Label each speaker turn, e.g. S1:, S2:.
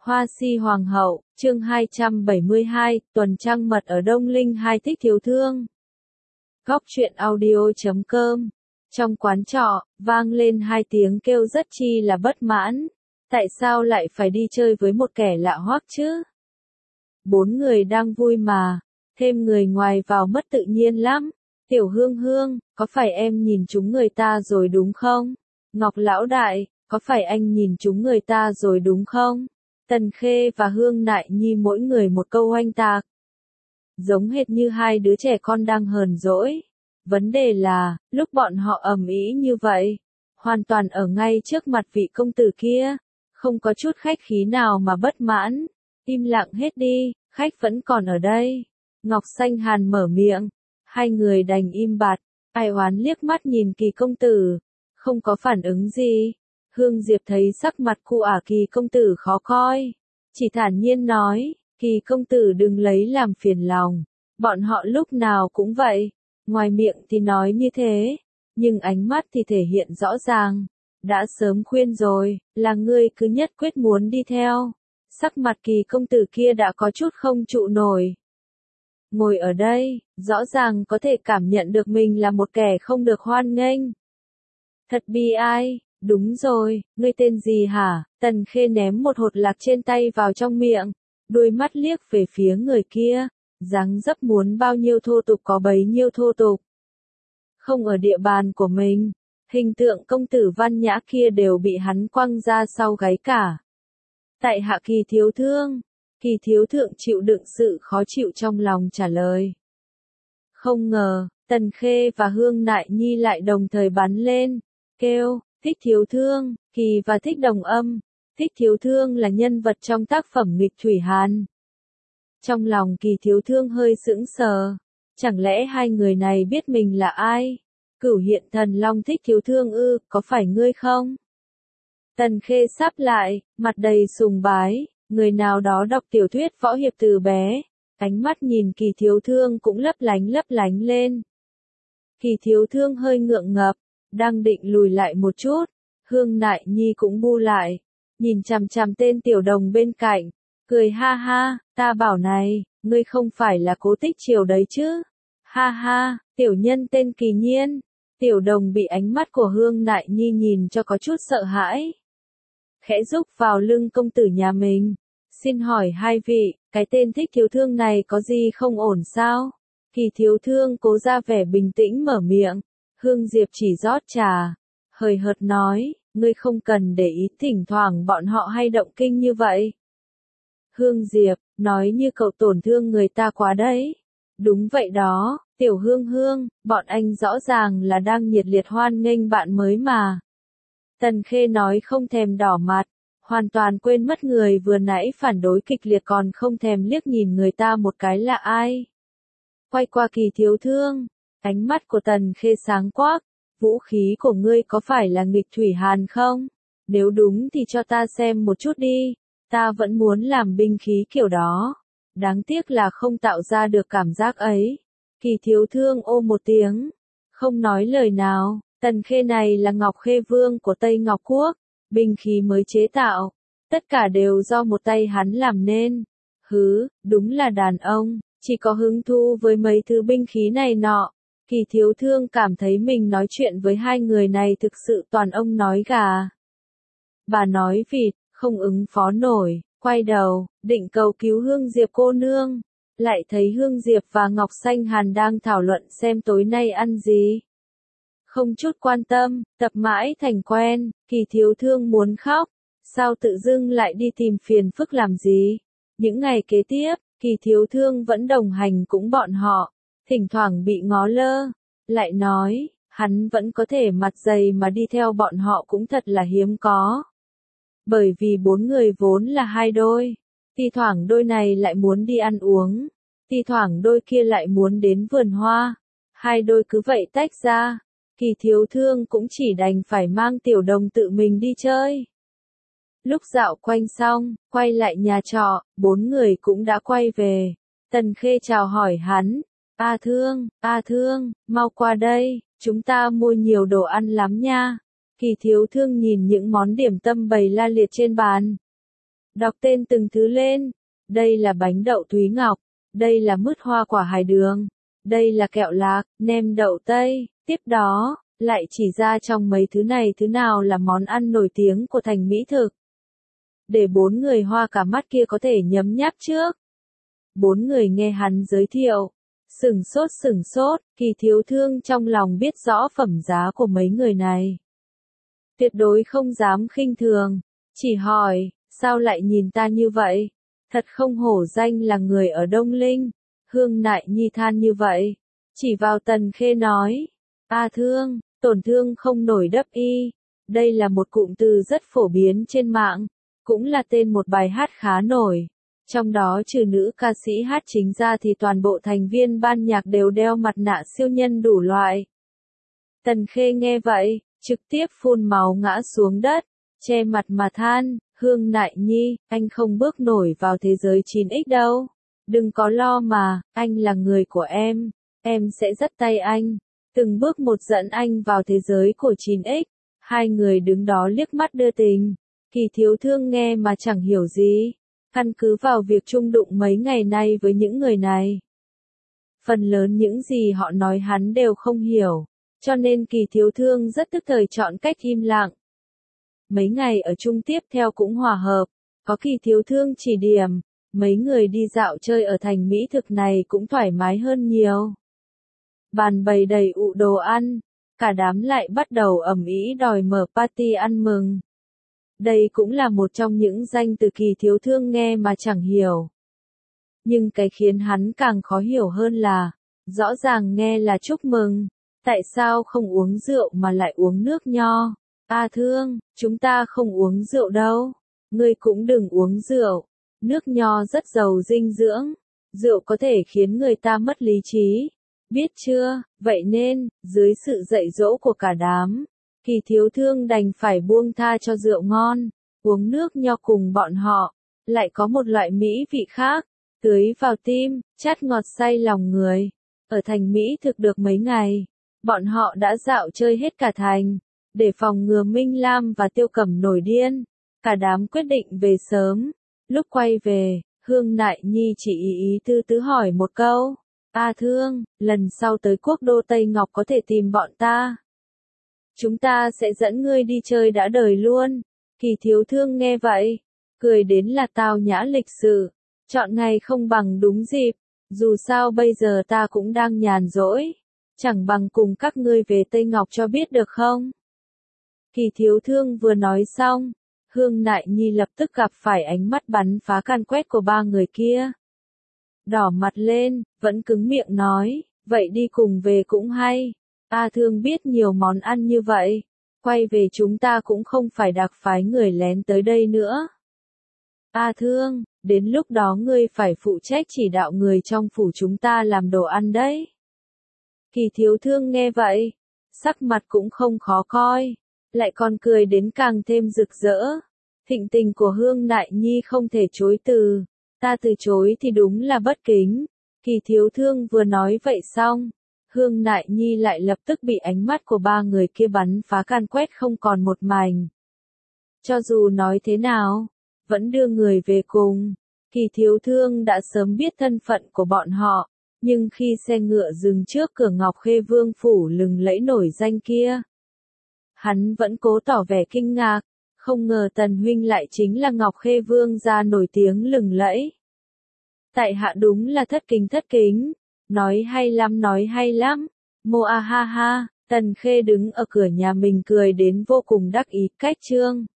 S1: Hoa si hoàng hậu, chương 272, tuần trăng mật ở Đông Linh hai thích thiếu thương. Góc truyện audio.com. Trong quán trọ, vang lên hai tiếng kêu rất chi là bất mãn. Tại sao lại phải đi chơi với một kẻ lạ hoắc chứ? Bốn người đang vui mà, thêm người ngoài vào mất tự nhiên lắm. Tiểu Hương Hương, có phải em nhìn chúng người ta rồi đúng không? Ngọc Lão Đại, có phải anh nhìn chúng người ta rồi đúng không? Tần Khê và Hương Nại Nhi mỗi người một câu oanh tạc. Giống hệt như hai đứa trẻ con đang hờn dỗi. Vấn đề là, lúc bọn họ ầm ĩ như vậy, hoàn toàn ở ngay trước mặt vị công tử kia, không có chút khách khí nào mà bất mãn. Im lặng hết đi, khách vẫn còn ở đây. Ngọc Xanh Hàn mở miệng, hai người đành im bặt. Ai oán liếc mắt nhìn Kỳ công tử, không có phản ứng gì. Hương Diệp thấy sắc mặt cụ ả Kỳ công tử khó coi, chỉ thản nhiên nói, Kỳ công tử đừng lấy làm phiền lòng, bọn họ lúc nào cũng vậy, ngoài miệng thì nói như thế, nhưng ánh mắt thì thể hiện rõ ràng, đã sớm khuyên rồi, là ngươi cứ nhất quyết muốn đi theo. Sắc mặt Kỳ công tử kia đã có chút không trụ nổi. Ngồi ở đây, rõ ràng có thể cảm nhận được mình là một kẻ không được hoan nghênh. Thật bi ai. Đúng rồi, ngươi tên gì hả? Tần Khê ném một hột lạc trên tay vào trong miệng, đôi mắt liếc về phía người kia, dáng dấp muốn bao nhiêu thô tục có bấy nhiêu thô tục. Không ở địa bàn của mình, hình tượng công tử văn nhã kia đều bị hắn quăng ra sau gáy cả. Tại hạ Kỳ thiếu thương, Kỳ thiếu thượng chịu đựng sự khó chịu trong lòng trả lời. Không ngờ, Tần Khê và Hương Nại Nhi lại đồng thời bắn lên, kêu. Thích thiếu thương, Kỳ và Thích đồng âm. Thích thiếu thương là nhân vật trong tác phẩm Nghịch Thủy Hàn. Trong lòng Kỳ thiếu thương hơi sững sờ. Chẳng lẽ hai người này biết mình là ai? Cửu hiện thần long Thích thiếu thương ư, có phải ngươi không? Tần Khê sáp lại, mặt đầy sùng bái. Người nào đó đọc tiểu thuyết võ hiệp từ bé. Ánh mắt nhìn Kỳ thiếu thương cũng lấp lánh lên. Kỳ thiếu thương hơi ngượng ngập. Đang định lùi lại một chút, Hương Nại Nhi cũng bu lại, nhìn chằm chằm tên tiểu đồng bên cạnh, cười ha ha, ta bảo này, ngươi không phải là Cố Tích Triều đấy chứ? Ha ha, tiểu nhân tên Kỳ Nhiên. Tiểu đồng bị ánh mắt của Hương Nại Nhi nhìn cho có chút sợ hãi. Khẽ rúc vào lưng công tử nhà mình, xin hỏi hai vị, cái tên Thích thiếu thương này có gì không ổn sao? Kỳ thiếu thương cố ra vẻ bình tĩnh mở miệng. Hương Diệp chỉ rót trà, hời hợt nói, ngươi không cần để ý thỉnh thoảng bọn họ hay động kinh như vậy. Hương Diệp, nói như cậu tổn thương người ta quá đấy. Đúng vậy đó, Tiểu Hương Hương, bọn anh rõ ràng là đang nhiệt liệt hoan nghênh bạn mới mà. Tần Khê nói không thèm đỏ mặt, hoàn toàn quên mất người vừa nãy phản đối kịch liệt còn không thèm liếc nhìn người ta một cái là ai. Quay qua Kỳ thiếu thương. Ánh mắt của Tần Khê sáng quắc, vũ khí của ngươi có phải là Nghịch Thủy Hàn không? Nếu đúng thì cho ta xem một chút đi, ta vẫn muốn làm binh khí kiểu đó. Đáng tiếc là không tạo ra được cảm giác ấy. Kỳ thiếu thương ô một tiếng, không nói lời nào. Tần Khê này là Ngọc Khê Vương của Tây Ngọc Quốc, binh khí mới chế tạo, tất cả đều do một tay hắn làm nên. Đúng là đàn ông, chỉ có hứng thú với mấy thứ binh khí này nọ. Kỳ thiếu thương cảm thấy mình nói chuyện với hai người này thực sự toàn ông nói gà. Bà nói vịt, không ứng phó nổi, quay đầu, định cầu cứu Hương Diệp cô nương. Lại thấy Hương Diệp và Ngọc Xanh Hàn đang thảo luận xem tối nay ăn gì. Không chút quan tâm, tập mãi thành quen, Kỳ thiếu thương muốn khóc. Sao tự dưng lại đi tìm phiền phức làm gì? Những ngày kế tiếp, Kỳ thiếu thương vẫn đồng hành cùng bọn họ. Thỉnh thoảng bị ngó lơ, lại nói, hắn vẫn có thể mặt dày mà đi theo bọn họ cũng thật là hiếm có. Bởi vì bốn người vốn là hai đôi, thi thoảng đôi này lại muốn đi ăn uống, thi thoảng đôi kia lại muốn đến vườn hoa, hai đôi cứ vậy tách ra, Kỳ thiếu thương cũng chỉ đành phải mang tiểu đồng tự mình đi chơi. Lúc dạo quanh xong, quay lại nhà trọ, bốn người cũng đã quay về. Tần Khê chào hỏi hắn. A Thương, mau qua đây, chúng ta mua nhiều đồ ăn lắm nha. Kỳ thiếu thương nhìn những món điểm tâm bày la liệt trên bàn. Đọc tên từng thứ lên. Đây là bánh đậu Thúy Ngọc. Đây là mứt hoa quả hài đường. Đây là kẹo lạc, nem đậu Tây. Tiếp đó, lại chỉ ra trong mấy thứ này thứ nào là món ăn nổi tiếng của thành mỹ thực. Để 4 người hoa cả mắt kia có thể nhấm nháp trước. 4 người nghe hắn giới thiệu. Sửng sốt, Kỳ Thiếu Thương trong lòng biết rõ phẩm giá của mấy người này. Tuyệt đối không dám khinh thường. Chỉ hỏi, sao lại nhìn ta như vậy? Thật không hổ danh là người ở Đông Linh. Hương Nại Nhi than như vậy. Chỉ vào Tần Khê nói. A Thương, tổn thương không nổi đắp y. Đây là một cụm từ rất phổ biến trên mạng. Cũng là tên một bài hát khá nổi. Trong đó trừ nữ ca sĩ hát chính ra thì toàn bộ thành viên ban nhạc đều đeo mặt nạ siêu nhân đủ loại. Tần Khê nghe vậy, trực tiếp phun máu ngã xuống đất, che mặt mà than, Hương Nại Nhi, anh không bước nổi vào thế giới 9X đâu. Đừng có lo mà, anh là người của em sẽ dắt tay anh, từng bước một dẫn anh vào thế giới của 9X. Hai người đứng đó liếc mắt đưa tình. Kỳ Thiếu Thương nghe mà chẳng hiểu gì. Căn cứ vào việc chung đụng mấy ngày nay với những người này. Phần lớn những gì họ nói hắn đều không hiểu. Cho nên Kỳ Thiếu Thương rất tức thời chọn cách im lặng. Mấy ngày ở chung tiếp theo cũng hòa hợp. Có Kỳ Thiếu Thương chỉ điểm. Mấy người đi dạo chơi ở thành mỹ thực này cũng thoải mái hơn nhiều. Bàn bày đầy ụ đồ ăn. Cả đám lại bắt đầu ầm ĩ đòi mở party ăn mừng. Đây cũng là một trong những danh từ Kỳ Thiếu Thương nghe mà chẳng hiểu. Nhưng cái khiến hắn càng khó hiểu hơn là, rõ ràng nghe là chúc mừng, tại sao không uống rượu mà lại uống nước nho? A Thương, chúng ta không uống rượu đâu, ngươi cũng đừng uống rượu, nước nho rất giàu dinh dưỡng, rượu có thể khiến người ta mất lý trí, biết chưa? Vậy nên, dưới sự dạy dỗ của cả đám, Kỳ Thiếu Thương đành phải buông tha cho rượu ngon, uống nước nho cùng bọn họ, lại có một loại mỹ vị khác, tưới vào tim, chát ngọt say lòng người. Ở thành Mỹ thực được mấy ngày, bọn họ đã dạo chơi hết cả thành, để phòng ngừa Minh Lam và Tiêu Cẩm nổi điên. Cả đám quyết định về sớm. Lúc quay về, Hương Nại Nhi chỉ ý tư hỏi một câu. A Thương, lần sau tới quốc đô Tây Ngọc có thể tìm bọn ta. Chúng ta sẽ dẫn ngươi đi chơi đã đời luôn. Kỳ Thiếu Thương nghe vậy, cười đến là tao nhã lịch sự. Chọn ngày không bằng đúng dịp, dù sao bây giờ ta cũng đang nhàn rỗi. Chẳng bằng cùng các ngươi về Tây Ngọc cho biết được không? Kỳ Thiếu Thương vừa nói xong, Hương Nại Nhi lập tức gặp phải ánh mắt bắn phá can quét của ba người kia. Đỏ mặt lên, vẫn cứng miệng nói, vậy đi cùng về cũng hay. A Thương biết nhiều món ăn như vậy, quay về chúng ta cũng không phải đặc phái người lén tới đây nữa. A Thương, đến lúc đó ngươi phải phụ trách chỉ đạo người trong phủ chúng ta làm đồ ăn đấy. Kỳ Thiếu Thương nghe vậy, sắc mặt cũng không khó coi, lại còn cười đến càng thêm rực rỡ. Thịnh tình của Hương Nại Nhi không thể chối từ, ta từ chối thì đúng là bất kính. Kỳ Thiếu Thương vừa nói vậy xong, Hương Nại Nhi lại lập tức bị ánh mắt của ba người kia bắn phá can quét không còn một mảnh. Cho dù nói thế nào, vẫn đưa người về cùng. Kỳ Thiếu Thương đã sớm biết thân phận của bọn họ, nhưng khi xe ngựa dừng trước cửa Ngọc Khê Vương phủ lừng lẫy nổi danh kia, hắn vẫn cố tỏ vẻ kinh ngạc, không ngờ Tần huynh lại chính là Ngọc Khê Vương gia nổi tiếng lừng lẫy. Tại hạ đúng là thất kính, nói hay lắm, mô a ha ha, Tần Khê đứng ở cửa nhà mình cười đến vô cùng đắc ý, cách trương.